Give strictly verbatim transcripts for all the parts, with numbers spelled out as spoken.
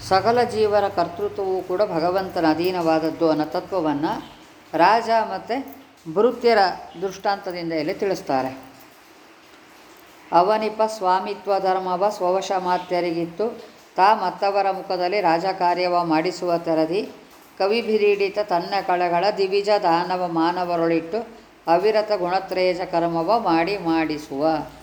ಸಕಲ ಜೀವನ ಕರ್ತೃತ್ವವೂ ಕೂಡ ಭಗವಂತನ ಅಧೀನವಾದದ್ದು ಅನ್ನೋ ತತ್ವವನ್ನು ರಾಜ ಮತ್ತು ಭೃತ್ಯರ ದೃಷ್ಟಾಂತದಿಂದ ಇಲ್ಲಿ ತಿಳಿಸ್ತಾರೆ. ಅವನಿಪ ಸ್ವಾಮಿತ್ವ ಧರ್ಮವ ಸ್ವವಶ ಮಾತ್ಯರಿಗಿತ್ತು, ತಾ ಮತ್ತವರ ಮುಖದಲ್ಲಿ ರಾಜಕಾರ್ಯವ ಮಾಡಿಸುವ ತೆರದಿ, ಕವಿಭಿರೀಡಿತ ತನ್ನ ಕಳೆಗಳ ದಿವಿಜ ದಾನವ ಮಾನವರೊಳಿಟ್ಟು, ಅವಿರತ ಗುಣತ್ರೇಜ ಕರ್ಮವ ಮಾಡಿ ಮಾಡಿಸುವ.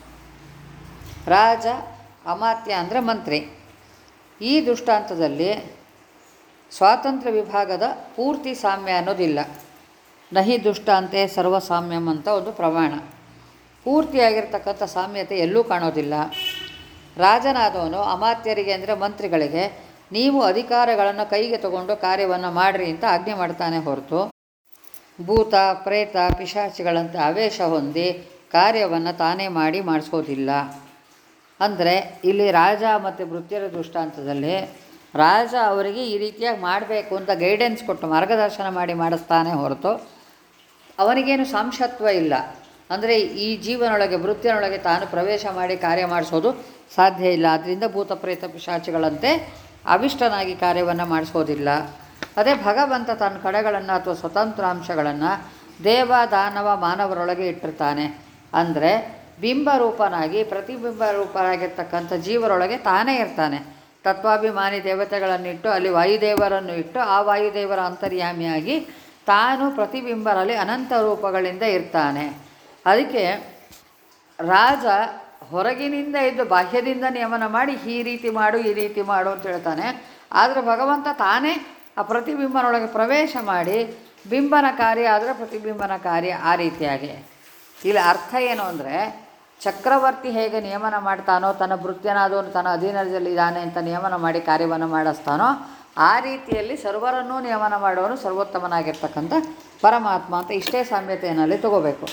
ರಾಜ ಅಮಾತ್ಯ ಅಂದರೆ ಮಂತ್ರಿ. ಈ ದೃಷ್ಟಾಂತದಲ್ಲಿ ಸ್ವಾತಂತ್ರ್ಯ ವಿಭಾಗದ ಪೂರ್ತಿ ಸಾಮ್ಯ ಅನ್ನೋದಿಲ್ಲ. ನಹಿ ದುಷ್ಟಾಂತೆ ಸರ್ವಸಾಮ್ಯಂ ಅಂತ ಒಂದು ಪ್ರಮಾಣ. ಪೂರ್ತಿಯಾಗಿರ್ತಕ್ಕಂಥ ಸಾಮ್ಯತೆ ಎಲ್ಲೂ ಕಾಣೋದಿಲ್ಲ. ರಾಜನಾದವನು ಅಮಾತ್ಯರಿಗೆ ಅಂದರೆ ಮಂತ್ರಿಗಳಿಗೆ ನೀವು ಅಧಿಕಾರಗಳನ್ನು ಕೈಗೆ ತಗೊಂಡು ಕಾರ್ಯವನ್ನು ಮಾಡಿರಿ ಅಂತ ಆಜ್ಞೆ ಮಾಡ್ತಾನೆ ಹೊರತು ಭೂತ ಪ್ರೇತ ಪಿಶಾಚಿಗಳಂತೆ ಆವೇಶ ಹೊಂದಿ ಕಾರ್ಯವನ್ನು ತಾನೇ ಮಾಡಿ ಮಾಡಿಸೋದಿಲ್ಲ. ಅಂದರೆ ಇಲ್ಲಿ ರಾಜ ಮತ್ತು ಭೃತ್ಯರ ದೃಷ್ಟಾಂತದಲ್ಲಿ ರಾಜ ಅವರಿಗೆ ಈ ರೀತಿಯಾಗಿ ಮಾಡಬೇಕು ಅಂತ ಗೈಡೆನ್ಸ್ ಕೊಟ್ಟು ಮಾರ್ಗದರ್ಶನ ಮಾಡಿ ಮಾಡಿಸ್ತಾನೆ ಹೊರತು ಅವನಿಗೇನು ಸಾಂಶತ್ವ ಇಲ್ಲ. ಅಂದರೆ ಈ ಜೀವನೊಳಗೆ ಭೃತ್ಯನೊಳಗೆ ತಾನು ಪ್ರವೇಶ ಮಾಡಿ ಕಾರ್ಯ ಮಾಡಿಸೋದು ಸಾಧ್ಯ ಇಲ್ಲ. ಆದ್ದರಿಂದ ಭೂತ ಪ್ರೇತ ಪಿಶಾಚಿಗಳಂತೆ ಅವಿಷ್ಟನಾಗಿ ಕಾರ್ಯವನ್ನು ಮಾಡಿಸೋದಿಲ್ಲ. ಅದೇ ಭಗವಂತ ತನ್ನ ಕಡೆಗಳನ್ನು ಅಥವಾ ಸ್ವತಂತ್ರಾಂಶಗಳನ್ನು ದೇವ ದಾನವ ಮಾನವರೊಳಗೆ ಇಟ್ಟಿರ್ತಾನೆ. ಅಂದರೆ ಬಿಂಬರೂಪನಾಗಿ ಪ್ರತಿಬಿಂಬ ರೂಪರಾಗಿರ್ತಕ್ಕಂಥ ಜೀವರೊಳಗೆ ತಾನೇ ಇರ್ತಾನೆ. ತತ್ವಾಭಿಮಾನಿ ದೇವತೆಗಳನ್ನಿಟ್ಟು ಅಲ್ಲಿ ವಾಯುದೇವರನ್ನು ಇಟ್ಟು ಆ ವಾಯುದೇವರ ಅಂತರ್ಯಾಮಿಯಾಗಿ ತಾನು ಪ್ರತಿಬಿಂಬರಲ್ಲಿ ಅನಂತ ರೂಪಗಳಿಂದ ಇರ್ತಾನೆ. ಅದಕ್ಕೆ ರಾಜ ಹೊರಗಿನಿಂದ ಇದ್ದು ಬಾಹ್ಯದಿಂದ ನಿಯಮನ ಮಾಡಿ ಈ ರೀತಿ ಮಾಡು ಈ ರೀತಿ ಮಾಡು ಅಂತ ಹೇಳ್ತಾನೆ. ಆದರೆ ಭಗವಂತ ತಾನೇ ಆ ಪ್ರತಿಬಿಂಬನೊಳಗೆ ಪ್ರವೇಶ ಮಾಡಿ ಬಿಂಬನ ಕಾರ್ಯ ಆದರೆ ಪ್ರತಿಬಿಂಬನ ಕಾರ್ಯ ಆ ರೀತಿಯಾಗಿ. ಇಲ್ಲಿ ಅರ್ಥ ಏನು ಅಂದರೆ ಚಕ್ರವರ್ತಿ ಹೇಗೆ ನಿಯಮನ ಮಾಡ್ತಾನೋ ತನ್ನ ಭೃತ್ಯನಾದವನು ತನ್ನ ಅಧೀನದಲ್ಲಿದ್ದಾನೆ ಅಂತ ನಿಯಮನ ಮಾಡಿ ಕಾರ್ಯವನ್ನು ಮಾಡಿಸ್ತಾನೋ ಆ ರೀತಿಯಲ್ಲಿ ಸರ್ವರನ್ನೂ ನಿಯಮನ ಮಾಡೋನು ಸರ್ವೋತ್ತಮನಾಗಿರ್ತಕ್ಕಂಥ ಪರಮಾತ್ಮ ಅಂತ ಇಷ್ಟೇ ಸಾಮ್ಯತೆಯಲ್ಲಿ ತಗೋಬೇಕು.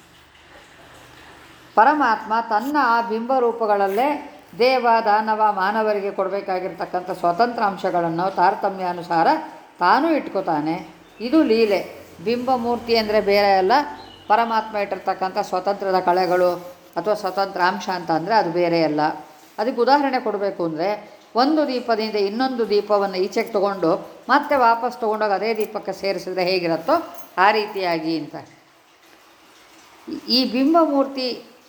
ಪರಮಾತ್ಮ ತನ್ನ ಆ ಬಿಂಬರೂಪಗಳಲ್ಲೇ ದೇವ ದಾನವ ಮಾನವರಿಗೆ ಕೊಡಬೇಕಾಗಿರ್ತಕ್ಕಂಥ ಸ್ವತಂತ್ರ ಅಂಶಗಳನ್ನು ತಾರತಮ್ಯಾನುಸಾರ ತಾನೂ ಇಟ್ಕೋತಾನೆ. ಇದು ಲೀಲೆ. ಬಿಂಬಮೂರ್ತಿ ಅಂದರೆ ಬೇರೆ ಅಲ್ಲ, ಪರಮಾತ್ಮ ಇಟ್ಟಿರ್ತಕ್ಕಂಥ ಸ್ವತಂತ್ರದ ಕಳೆಗಳು ಅಥವಾ ಸ್ವತಂತ್ರ ಅಂಶ ಅಂತ ಅಂದರೆ ಅದು ಬೇರೆ ಅಲ್ಲ. ಅದಕ್ಕೆ ಉದಾಹರಣೆ ಕೊಡಬೇಕು ಅಂದರೆ ಒಂದು ದೀಪದಿಂದ ಇನ್ನೊಂದು ದೀಪವನ್ನು ಈಚೆಗೆ ತೊಗೊಂಡು ಮತ್ತೆ ವಾಪಸ್ ತೊಗೊಂಡೋಗಿ ಅದೇ ದೀಪಕ್ಕೆ ಸೇರಿಸಿದ್ರೆ ಹೇಗಿರುತ್ತೋ ಆ ರೀತಿಯಾಗಿ ಅಂತ. ಈ ಬಿಂಬಮೂರ್ತಿ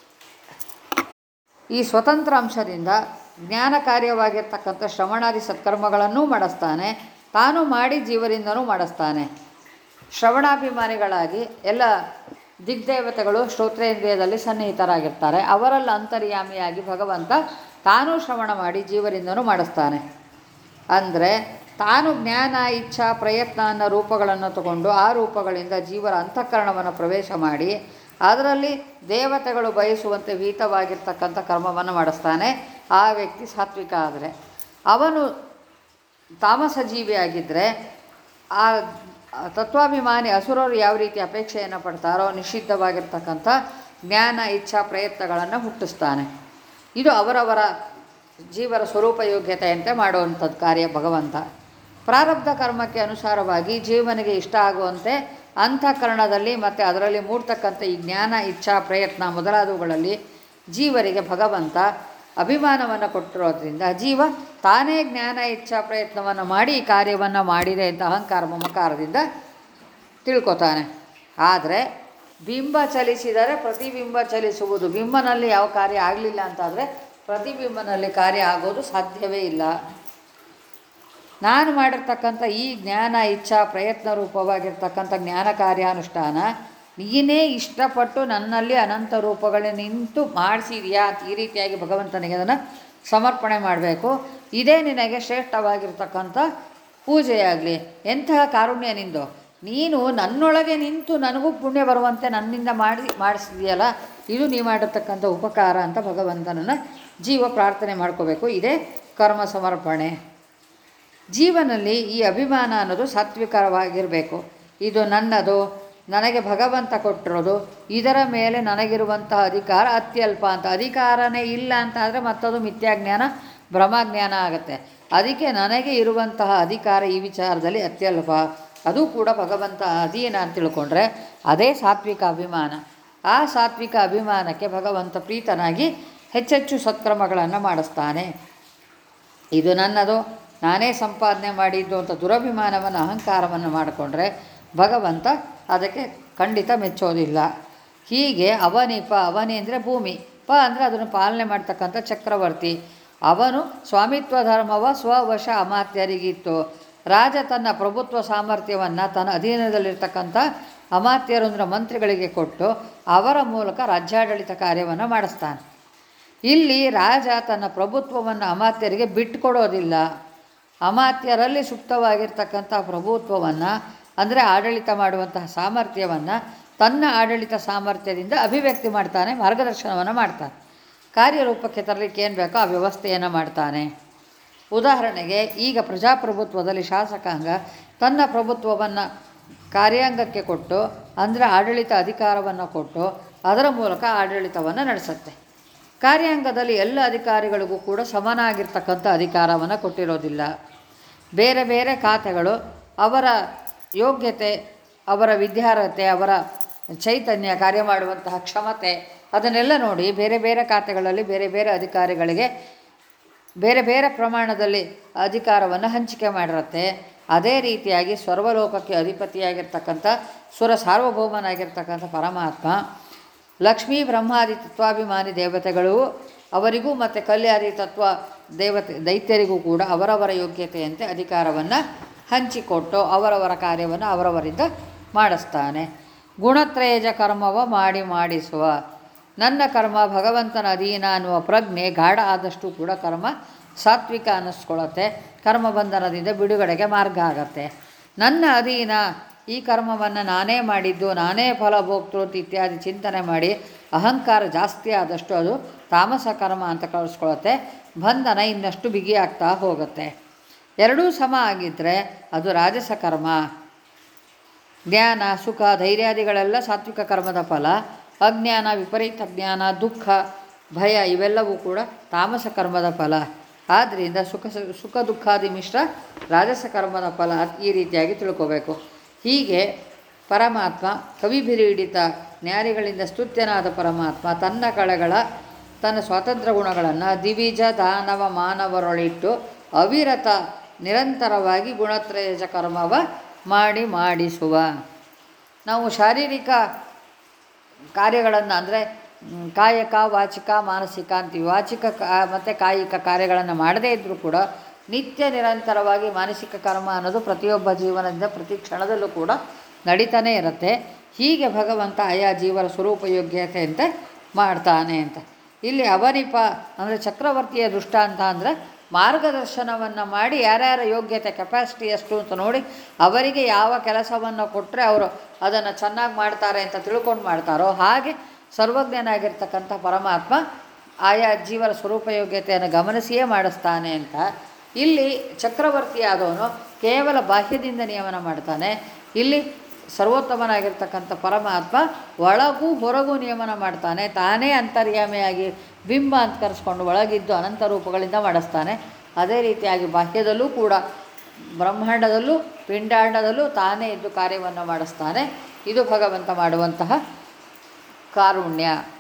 ಈ ಸ್ವತಂತ್ರ ಅಂಶದಿಂದ ಜ್ಞಾನ ಕಾರ್ಯವಾಗಿರ್ತಕ್ಕಂಥ ಶ್ರವಣಾದಿ ಸತ್ಕರ್ಮಗಳನ್ನೂ ಮಾಡಿಸ್ತಾನೆ, ತಾನು ಮಾಡಿ ಜೀವರಿಂದನೂ ಮಾಡಿಸ್ತಾನೆ. ಶ್ರವಣಾಭಿಮಾನಿಗಳಾಗಿ ಎಲ್ಲ ದಿಗ್ದೇವತೆಗಳು ಶ್ರೋತ್ರೇಂದ್ರಿಯದಲ್ಲಿ ಸನ್ನಿಹಿತರಾಗಿರ್ತಾರೆ. ಅವರಲ್ಲಿ ಅಂತರ್ಯಾಮಿಯಾಗಿ ಭಗವಂತ ತಾನೂ ಶ್ರವಣ ಮಾಡಿ ಜೀವರಿಂದನೂ ಮಾಡಿಸ್ತಾನೆ. ಅಂದರೆ ತಾನು ಜ್ಞಾನ ಇಚ್ಛಾ ಪ್ರಯತ್ನ ಅನ್ನೋ ರೂಪಗಳನ್ನು ತಗೊಂಡು ಆ ರೂಪಗಳಿಂದ ಜೀವರ ಅಂತಃಕರಣವನ್ನು ಪ್ರವೇಶ ಮಾಡಿ ಅದರಲ್ಲಿ ದೇವತೆಗಳು ಬಯಸುವಂತೆ ವಿಹಿತವಾಗಿರ್ತಕ್ಕಂಥ ಕರ್ಮವನ್ನು ಮಾಡಿಸ್ತಾನೆ. ಆ ವ್ಯಕ್ತಿ ಸಾತ್ವಿಕ. ಆದರೆ ಅವನು ತಾಮಸ ಜೀವಿಯಾಗಿದ್ದರೆ ಆ ತತ್ವಾಭಿಮಾನಿ ಅಸುರರು ಯಾವ ರೀತಿ ಅಪೇಕ್ಷೆಯನ್ನು ಪಡ್ತಾರೋ ನಿಷಿದ್ಧವಾಗಿರ್ತಕ್ಕಂಥ ಜ್ಞಾನ ಇಚ್ಛಾ ಪ್ರಯತ್ನಗಳನ್ನು ಹುಟ್ಟಿಸ್ತಾನೆ. ಇದು ಅವರವರ ಜೀವರ ಸ್ವರೂಪ ಯೋಗ್ಯತೆಯಂತೆ ಮಾಡುವಂಥದ್ದು ಕಾರ್ಯ ಭಗವಂತ. ಪ್ರಾರಬ್ಧ ಕರ್ಮಕ್ಕೆ ಅನುಸಾರವಾಗಿ ಜೀವನಿಗೆ ಇಷ್ಟ ಆಗುವಂತೆ ಅಂತಃಕರಣದಲ್ಲಿ ಮತ್ತು ಅದರಲ್ಲಿ ಮೂಡ್ತಕ್ಕಂಥ ಈ ಜ್ಞಾನ ಇಚ್ಛಾ ಪ್ರಯತ್ನ ಮೊದಲಾದವುಗಳಲ್ಲಿ ಜೀವರಿಗೆ ಭಗವಂತ ಅಭಿಮಾನವನ್ನು ಕೊಟ್ಟಿರೋದ್ರಿಂದ ಜೀವ ತಾನೇ ಜ್ಞಾನ ಇಚ್ಛಾ ಪ್ರಯತ್ನವನ್ನು ಮಾಡಿ ಈ ಕಾರ್ಯವನ್ನು ಮಾಡಿದೆ ಅಂತ ಅಹಂಕಾರ ಮಮಕಾರದಿಂದ ತಿಳ್ಕೊತಾನೆ. ಆದರೆ ಬಿಂಬ ಚಲಿಸಿದರೆ ಪ್ರತಿಬಿಂಬ ಚಲಿಸುವುದು. ಬಿಂಬನಲ್ಲಿ ಯಾವ ಕಾರ್ಯ ಆಗಲಿಲ್ಲ ಅಂತಾದರೆ ಪ್ರತಿಬಿಂಬನಲ್ಲಿ ಕಾರ್ಯ ಆಗೋದು ಸಾಧ್ಯವೇ ಇಲ್ಲ. ನಾನು ಮಾಡಿರ್ತಕ್ಕಂಥ ಈ ಜ್ಞಾನ ಇಚ್ಛಾ ಪ್ರಯತ್ನ ರೂಪವಾಗಿರ್ತಕ್ಕಂಥ ಜ್ಞಾನ ಕಾರ್ಯಾನುಷ್ಠಾನ ನೀನೇ ಇಷ್ಟಪಟ್ಟು ನನ್ನಲ್ಲಿ ಅನಂತ ರೂಪಗಳೇ ನಿಂತು ಮಾಡಿಸಿದೆಯಾ ಈ ರೀತಿಯಾಗಿ ಭಗವಂತನಿಗೆ ಅದನ್ನು ಸಮರ್ಪಣೆ ಮಾಡಬೇಕು. ಇದೇ ನಿನಗೆ ಶ್ರೇಷ್ಠವಾಗಿರ್ತಕ್ಕಂಥ ಪೂಜೆಯಾಗಲಿ. ಎಂತಹ ಕಾರುಣ್ಯ ನಿಂದು, ನೀನು ನನ್ನೊಳಗೆ ನಿಂತು ನನಗೂ ಪುಣ್ಯ ಬರುವಂತೆ ನನ್ನಿಂದ ಮಾಡಿ ಮಾಡಿಸಿದೆಯಲ್ಲ, ಇದು ನೀವು ಮಾಡಿರ್ತಕ್ಕಂಥ ಉಪಕಾರ ಅಂತ ಭಗವಂತನನ್ನು ಜೀವ ಪ್ರಾರ್ಥನೆ ಮಾಡ್ಕೋಬೇಕು. ಇದೇ ಕರ್ಮ ಸಮರ್ಪಣೆ. ಜೀವನಲ್ಲಿ ಈ ಅಭಿಮಾನ ಅನ್ನೋದು ಸಾತ್ವಿಕರವಾಗಿರಬೇಕು. ಇದು ನನ್ನದು, ನನಗೆ ಭಗವಂತ ಕೊಟ್ಟಿರೋದು, ಇದರ ಮೇಲೆ ನನಗಿರುವಂತಹ ಅಧಿಕಾರ ಅತ್ಯಲ್ಪ ಅಂತ. ಅಧಿಕಾರನೇ ಇಲ್ಲ ಅಂತ ಆದರೆ ಮತ್ತದು ಮಿಥ್ಯಾಜ್ಞಾನ ಭ್ರಮಜ್ಞಾನ ಆಗುತ್ತೆ. ಅದಕ್ಕೆ ನನಗೆ ಇರುವಂತಹ ಅಧಿಕಾರ ಈ ವಿಚಾರದಲ್ಲಿ ಅತ್ಯಲ್ಪ, ಅದು ಕೂಡ ಭಗವಂತ ಅಧೀನ ಅಂತ ತಿಳ್ಕೊಂಡ್ರೆ ಅದೇ ಸಾತ್ವಿಕ ಅಭಿಮಾನ. ಆ ಸಾತ್ವಿಕ ಅಭಿಮಾನಕ್ಕೆ ಭಗವಂತ ಪ್ರೀತನಾಗಿ ಹೆಚ್ಚೆಚ್ಚು ಸತ್ಕ್ರಮಗಳನ್ನು ಮಾಡಿಸ್ತಾನೆ. ಇದು ನನ್ನದು, ನಾನೇ ಸಂಪಾದನೆ ಮಾಡಿದ್ದು ಅಂತ ದುರಭಿಮಾನವನ್ನು ಅಹಂಕಾರವನ್ನು ಮಾಡಿಕೊಂಡ್ರೆ ಭಗವಂತ ಅದಕ್ಕೆ ಖಂಡಿತ ಮೆಚ್ಚೋದಿಲ್ಲ. ಹೀಗೆ ಅವನಿಪ, ಅವನಿ ಅಂದರೆ ಭೂಮಿ, ಪ ಅಂದರೆ ಅದನ್ನು ಪಾಲನೆ ಮಾಡ್ತಕ್ಕಂಥ ಚಕ್ರವರ್ತಿ. ಅವನು ಸ್ವಾಮಿತ್ವ ಧರ್ಮವ ಸ್ವವಶ ಅಮಾತ್ಯರಿಗಿತ್ತು. ರಾಜ ತನ್ನ ಪ್ರಭುತ್ವ ಸಾಮರ್ಥ್ಯವನ್ನು ತನ್ನ ಅಧೀನದಲ್ಲಿರ್ತಕ್ಕಂಥ ಅಮಾತ್ಯರು ಅಂದರೆ ಮಂತ್ರಿಗಳಿಗೆ ಕೊಟ್ಟು ಅವರ ಮೂಲಕ ರಾಜ್ಯಾಡಳಿತ ಕಾರ್ಯವನ್ನು ಮಾಡಿಸ್ತಾನೆ. ಇಲ್ಲಿ ರಾಜ ತನ್ನ ಪ್ರಭುತ್ವವನ್ನು ಅಮಾತ್ಯರಿಗೆ ಬಿಟ್ಟುಕೊಡೋದಿಲ್ಲ. ಅಮಾತ್ಯರಲ್ಲಿ ಸುಪ್ತವಾಗಿರ್ತಕ್ಕಂಥ ಪ್ರಭುತ್ವವನ್ನು ಅಂದರೆ ಆಡಳಿತ ಮಾಡುವಂತಹ ಸಾಮರ್ಥ್ಯವನ್ನು ತನ್ನ ಆಡಳಿತ ಸಾಮರ್ಥ್ಯದಿಂದ ಅಭಿವ್ಯಕ್ತಿ ಮಾಡ್ತಾನೆ, ಮಾರ್ಗದರ್ಶನವನ್ನು ಮಾಡ್ತಾನೆ. ಕಾರ್ಯರೂಪಕ್ಕೆ ತರಲಿಕ್ಕೆ ಏನು ಬೇಕೋ ಆ ವ್ಯವಸ್ಥೆಯನ್ನು ಮಾಡ್ತಾನೆ. ಉದಾಹರಣೆಗೆ ಈಗ ಪ್ರಜಾಪ್ರಭುತ್ವದಲ್ಲಿ ಶಾಸಕಾಂಗ ತನ್ನ ಪ್ರಭುತ್ವವನ್ನು ಕಾರ್ಯಾಂಗಕ್ಕೆ ಕೊಟ್ಟು ಅಂದರೆ ಆಡಳಿತ ಅಧಿಕಾರವನ್ನು ಕೊಟ್ಟು ಅದರ ಮೂಲಕ ಆಡಳಿತವನ್ನು ನಡೆಸುತ್ತೆ. ಕಾರ್ಯಾಂಗದಲ್ಲಿ ಎಲ್ಲ ಅಧಿಕಾರಿಗಳಿಗೂ ಕೂಡ ಸಮನಾಗಿರ್ತಕ್ಕಂಥ ಅಧಿಕಾರವನ್ನು ಕೊಟ್ಟಿರೋದಿಲ್ಲ. ಬೇರೆ ಬೇರೆ ಖಾತೆಗಳು ಅವರ ಯೋಗ್ಯತೆ, ಅವರ ವಿದ್ಯಾರ್ಹತೆ, ಅವರ ಚೈತನ್ಯ, ಕಾರ್ಯ ಮಾಡುವಂತಹ ಕ್ಷಮತೆ ಅದನ್ನೆಲ್ಲ ನೋಡಿ ಬೇರೆ ಬೇರೆ ಖಾತೆಗಳಲ್ಲಿ ಬೇರೆ ಬೇರೆ ಅಧಿಕಾರಿಗಳಿಗೆ ಬೇರೆ ಬೇರೆ ಪ್ರಮಾಣದಲ್ಲಿ ಅಧಿಕಾರವನ್ನು ಹಂಚಿಕೆ ಮಾಡಿರುತ್ತೆ. ಅದೇ ರೀತಿಯಾಗಿ ಸರ್ವಲೋಕಕ್ಕೆ ಅಧಿಪತಿಯಾಗಿರ್ತಕ್ಕಂಥ ಸುರ ಸಾರ್ವಭೌಮನಾಗಿರ್ತಕ್ಕಂಥ ಪರಮಾತ್ಮ ಲಕ್ಷ್ಮೀ ಬ್ರಹ್ಮಾದಿ ತತ್ವಾಭಿಮಾನಿ ದೇವತೆಗಳು ಅವರಿಗೂ ಮತ್ತು ಕಲ್ಯಾದಿ ತತ್ವ ದೇವತೆ ದೈತ್ಯರಿಗೂ ಕೂಡ ಅವರವರ ಯೋಗ್ಯತೆಯಂತೆ ಅಧಿಕಾರವನ್ನು ಹಂಚಿಕೊಟ್ಟು ಅವರವರ ಕಾರ್ಯವನ್ನು ಅವರವರಿಂದ ಮಾಡಿಸ್ತಾನೆ. ಗುಣತ್ರಯಜ ಕರ್ಮವ ಮಾಡಿ ಮಾಡಿಸುವ. ನನ್ನ ಕರ್ಮ ಭಗವಂತನ ಅಧೀನ ಅನ್ನುವ ಪ್ರಜ್ಞೆ ಗಾಢ ಆದಷ್ಟು ಕೂಡ ಕರ್ಮ ಸಾತ್ವಿಕ ಅನ್ನಿಸ್ಕೊಳ್ಳುತ್ತೆ. ಕರ್ಮಬಂಧನದಿಂದ ಬಿಡುಗಡೆಗೆ ಮಾರ್ಗ ಆಗತ್ತೆ. ನನ್ನ ಅಧೀನ, ಈ ಕರ್ಮವನ್ನು ನಾನೇ ಮಾಡಿದ್ದು, ನಾನೇ ಫಲ ಭೋಗ್ತೃ ಇತ್ಯಾದಿ ಚಿಂತನೆ ಮಾಡಿ ಅಹಂಕಾರ ಜಾಸ್ತಿ ಆದಷ್ಟು ಅದು ತಾಮಸ ಕರ್ಮ ಅಂತ ಕಳಿಸ್ಕೊಳ್ಳುತ್ತೆ. ಬಂಧನ ಇನ್ನಷ್ಟು ಬಿಗಿಯಾಗ್ತಾ ಹೋಗುತ್ತೆ. ಎರಡೂ ಸಮ ಆಗಿದ್ದರೆ ಅದು ರಾಜಸ ಕರ್ಮ. ಜ್ಞಾನ, ಸುಖ, ಧೈರ್ಯಾದಿಗಳೆಲ್ಲ ಸಾತ್ವಿಕ ಕರ್ಮದ ಫಲ. ಅಜ್ಞಾನ, ವಿಪರೀತ ಜ್ಞಾನ, ದುಃಖ, ಭಯ ಇವೆಲ್ಲವೂ ಕೂಡ ತಾಮಸ ಕರ್ಮದ ಫಲ. ಆದ್ದರಿಂದ ಸುಖ ಸುಖ ದುಃಖಾದಿ ಮಿಶ್ರ ರಾಜಸ ಕರ್ಮದ ಫಲ. ಈ ರೀತಿಯಾಗಿ ತಿಳ್ಕೋಬೇಕು. ಹೀಗೆ ಪರಮಾತ್ಮ ಕವಿಭಿರೀಡಿತ ಜ್ಞಾನಿಗಳಿಂದ ಸ್ತುತ್ಯನಾದ ಪರಮಾತ್ಮ ತನ್ನ ಕಳೆಗಳ ತನ್ನ ಸ್ವಾತಂತ್ರ್ಯ ಗುಣಗಳನ್ನು ದಿವಿಜ ದಾನವ ಮಾನವರೊಳಿಟ್ಟು ಅವಿರತ ನಿರಂತರವಾಗಿ ಗುಣತ್ರಯಜ ಕರ್ಮವ ಮಾಡಿ ಮಾಡಿಸುವ. ನಾವು ಶಾರೀರಿಕ ಕಾರ್ಯಗಳನ್ನು ಅಂದರೆ ಕಾಯಕ, ವಾಚಿಕ, ಮಾನಸಿಕ ಅಂತೀವಿ. ವಾಚಿಕ ಮತ್ತು ಕಾಯಿಕ ಕಾರ್ಯಗಳನ್ನು ಮಾಡದೇ ಇದ್ದರೂ ಕೂಡ ನಿತ್ಯ ನಿರಂತರವಾಗಿ ಮಾನಸಿಕ ಕರ್ಮ ಅನ್ನೋದು ಪ್ರತಿಯೊಬ್ಬ ಜೀವನದಿಂದ ಪ್ರತಿ ಕ್ಷಣದಲ್ಲೂ ಕೂಡ ನಡೀತಾನೆ ಇರುತ್ತೆ. ಹೀಗೆ ಭಗವಂತ ಆಯಾ ಜೀವನ ಸ್ವರೂಪಯೋಗ್ಯತೆಯಂತೆ ಮಾಡ್ತಾನೆ ಅಂತ. ಇಲ್ಲಿ ಅವನಿಪ ಅಂದರೆ ಚಕ್ರವರ್ತಿಯ ದೃಷ್ಟಾಂತ ಅಂದರೆ ಮಾರ್ಗದರ್ಶನವನ್ನು ಮಾಡಿ ಯಾರ್ಯಾರ ಯೋಗ್ಯತೆ, ಕೆಪಾಸಿಟಿ ಎಷ್ಟು ಅಂತ ನೋಡಿ ಅವರಿಗೆ ಯಾವ ಕೆಲಸವನ್ನು ಕೊಟ್ಟರೆ ಅವರು ಅದನ್ನು ಚೆನ್ನಾಗಿ ಮಾಡ್ತಾರೆ ಅಂತ ತಿಳ್ಕೊಂಡು ಮಾಡ್ತಾರೋ ಹಾಗೆ ಸರ್ವಜ್ಞನಾಗಿರ್ತಕ್ಕಂಥ ಪರಮಾತ್ಮ ಆಯಾ ಜೀವನ ಸ್ವರೂಪಯೋಗ್ಯತೆಯನ್ನು ಗಮನಿಸಿಯೇ ಮಾಡಿಸ್ತಾನೆ ಅಂತ. ಇಲ್ಲಿ ಚಕ್ರವರ್ತಿಯಾದವನು ಕೇವಲ ಬಾಹ್ಯದಿಂದ ನಿಯಮನ ಮಾಡ್ತಾನೆ. ಇಲ್ಲಿ ಸರ್ವೋತ್ತಮನಾಗಿರ್ತಕ್ಕಂಥ ಪರಮಾತ್ಮ ಒಳಗೂ ಹೊರಗೂ ನಿಯಮನ ಮಾಡ್ತಾನೆ. ತಾನೇ ಅಂತರ್ಯಾಮಿಯಾಗಿ ಬಿಂಬ ಅಂತ ಕರೆಸ್ಕೊಂಡು ಒಳಗಿದ್ದು ಅನಂತ ರೂಪಗಳಿಂದ ಮಾಡಿಸ್ತಾನೆ. ಅದೇ ರೀತಿಯಾಗಿ ಬಾಹ್ಯದಲ್ಲೂ ಕೂಡ ಬ್ರಹ್ಮಾಂಡದಲ್ಲೂ ಪಿಂಡಾಂಡದಲ್ಲೂ ತಾನೇ ಇದ್ದು ಕಾರ್ಯವನ್ನು ಮಾಡಿಸ್ತಾನೆ. ಇದು ಭಗವಂತ ಮಾಡುವಂತಹ ಕಾರುಣ್ಯ.